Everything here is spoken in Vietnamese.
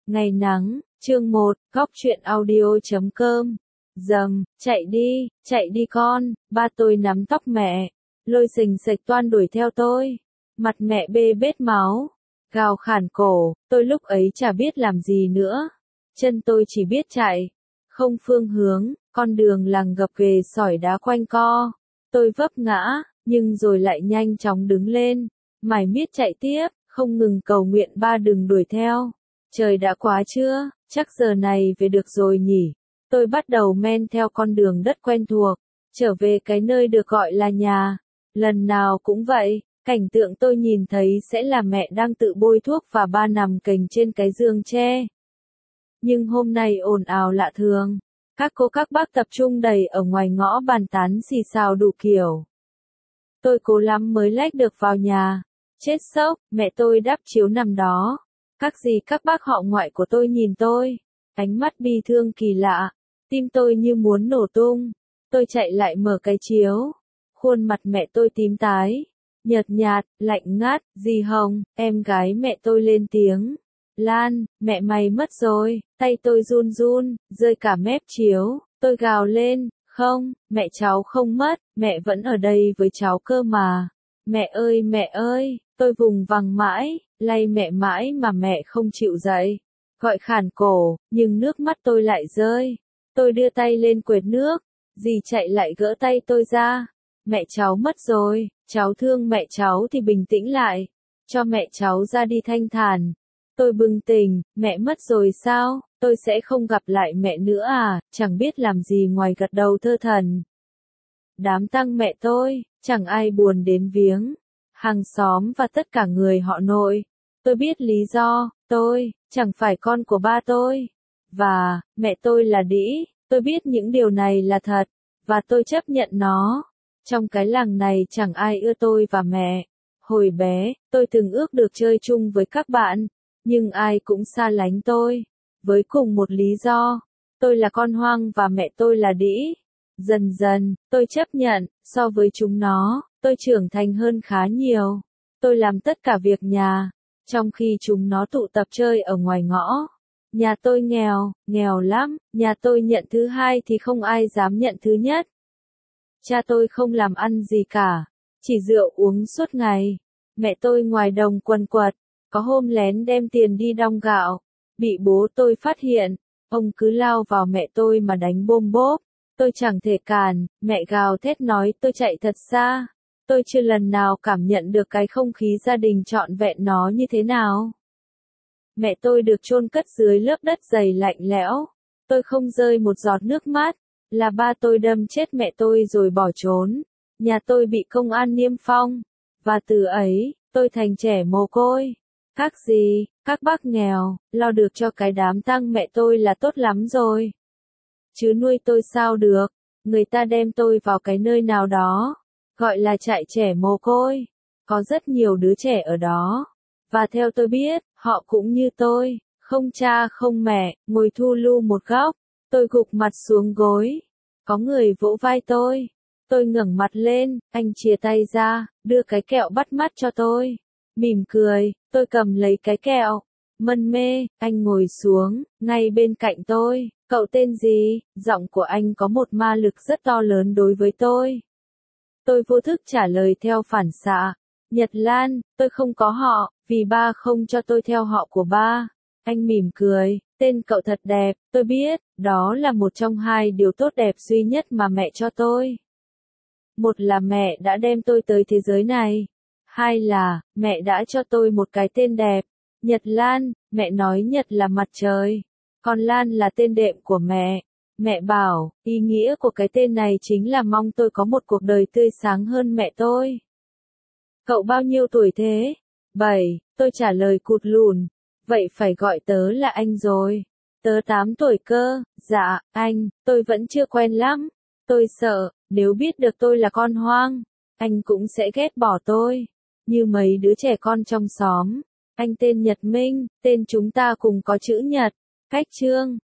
Ngày nắng, chương 1, góc truyện audio.com. Chạy đi con, ba tôi nắm tóc mẹ, lôi xình xịch toan đuổi theo tôi. Mặt mẹ bê bết máu, gào khản cổ, tôi lúc ấy chả biết làm gì nữa. Chân tôi chỉ biết chạy, không phương hướng, con đường làng gập ghề sỏi đá quanh co. Tôi vấp ngã, nhưng rồi lại nhanh chóng đứng lên, mải miết chạy tiếp, không ngừng cầu nguyện ba đừng đuổi theo. Trời đã quá trưa, chắc giờ này về được rồi nhỉ. Tôi bắt đầu men theo con đường đất quen thuộc, trở về cái nơi được gọi là nhà. Lần nào cũng vậy, cảnh tượng tôi nhìn thấy sẽ là mẹ đang tự bôi thuốc và ba nằm cành trên cái giường tre. Nhưng hôm nay ồn ào lạ thường, các cô các bác tập trung đầy ở ngoài ngõ bàn tán xì xào đủ kiểu. Tôi cố lắm mới lách được vào nhà, chết sốc, mẹ tôi đắp chiếu nằm đó. Các dì các bác họ ngoại của tôi nhìn tôi, ánh mắt bi thương kỳ lạ, tim tôi như muốn nổ tung. Tôi chạy lại mở cái chiếu, khuôn mặt mẹ tôi tím tái, nhợt nhạt, lạnh ngắt. Dì Hồng, em gái mẹ tôi lên tiếng. Lan, mẹ mày mất rồi. Tay tôi run run, rơi cả mép chiếu. Tôi gào lên, không, mẹ cháu không mất, mẹ vẫn ở đây với cháu cơ mà. Mẹ ơi, tôi vùng vằng mãi, lay mẹ mãi mà mẹ không chịu dậy. Gọi khản cổ, nhưng nước mắt tôi lại rơi. Tôi đưa tay lên quệt nước, dì chạy lại gỡ tay tôi ra. Mẹ cháu mất rồi, cháu thương mẹ cháu thì bình tĩnh lại. Cho mẹ cháu ra đi thanh thản. Tôi bừng tỉnh, mẹ mất rồi sao, tôi sẽ không gặp lại mẹ nữa à, chẳng biết làm gì ngoài gật đầu thơ thẩn. Đám tang mẹ tôi, chẳng ai buồn đến viếng. Hàng xóm và tất cả người họ nội. Tôi biết lý do, tôi, chẳng phải con của ba tôi. Và, mẹ tôi là đĩ, tôi biết những điều này là thật. Và tôi chấp nhận nó. Trong cái làng này chẳng ai ưa tôi và mẹ. Hồi bé, tôi từng ước được chơi chung với các bạn. Nhưng ai cũng xa lánh tôi. Với cùng một lý do. Tôi là con hoang và mẹ tôi là đĩ. Dần dần, tôi chấp nhận, so với chúng nó, tôi trưởng thành hơn khá nhiều. Tôi làm tất cả việc nhà, trong khi chúng nó tụ tập chơi ở ngoài ngõ. Nhà tôi nghèo lắm, nhà tôi nhận thứ hai thì không ai dám nhận thứ nhất. Cha tôi không làm ăn gì cả, chỉ rượu uống suốt ngày. Mẹ tôi ngoài đồng quần quật, có hôm lén đem tiền đi đong gạo. Bị bố tôi phát hiện, ông cứ lao vào mẹ tôi mà đánh bôm bốp. Tôi chẳng thể cản, mẹ gào thét nói tôi chạy thật xa. Tôi chưa lần nào cảm nhận được cái không khí gia đình trọn vẹn nó như thế nào. Mẹ tôi được chôn cất dưới lớp đất dày lạnh lẽo. Tôi không rơi một giọt nước mắt. Là ba tôi đâm chết mẹ tôi rồi bỏ trốn. Nhà tôi bị công an niêm phong. Và từ ấy, tôi thành trẻ mồ côi. Các dì, các bác nghèo, lo được cho cái đám tang mẹ tôi là tốt lắm rồi. Chứ nuôi tôi sao được, người ta đem tôi vào cái nơi nào đó, gọi là trại trẻ mồ côi. Có rất nhiều đứa trẻ ở đó. Và theo tôi biết, họ cũng như tôi, không cha không mẹ, ngồi thu lu một góc. Tôi gục mặt xuống gối. Có người vỗ vai tôi. Tôi ngẩng mặt lên, anh chìa tay ra, đưa cái kẹo bắt mắt cho tôi. Mỉm cười, tôi cầm lấy cái kẹo. Mân mê, anh ngồi xuống, ngay bên cạnh tôi. Cậu tên gì? Giọng của anh có một ma lực rất to lớn đối với tôi. Tôi vô thức trả lời theo phản xạ. Nhật Lan, tôi không có họ, vì ba không cho tôi theo họ của ba. Anh mỉm cười, tên cậu thật đẹp, tôi biết, đó là một trong hai điều tốt đẹp duy nhất mà mẹ cho tôi. Một là mẹ đã đem tôi tới thế giới này. Hai là, mẹ đã cho tôi một cái tên đẹp. Nhật Lan, mẹ nói Nhật là mặt trời. Còn Lan là tên đệm của mẹ. Mẹ bảo, ý nghĩa của cái tên này chính là mong tôi có một cuộc đời tươi sáng hơn mẹ tôi. Cậu bao nhiêu tuổi thế? 7, tôi trả lời cụt lùn. Vậy phải gọi tớ là anh rồi. Tớ 8 tuổi cơ. Dạ, anh, tôi vẫn chưa quen lắm. Tôi sợ, nếu biết được tôi là con hoang, anh cũng sẽ ghét bỏ tôi. Như mấy đứa trẻ con trong xóm. Anh tên Nhật Minh, tên chúng ta cùng có chữ Nhật. Cách chương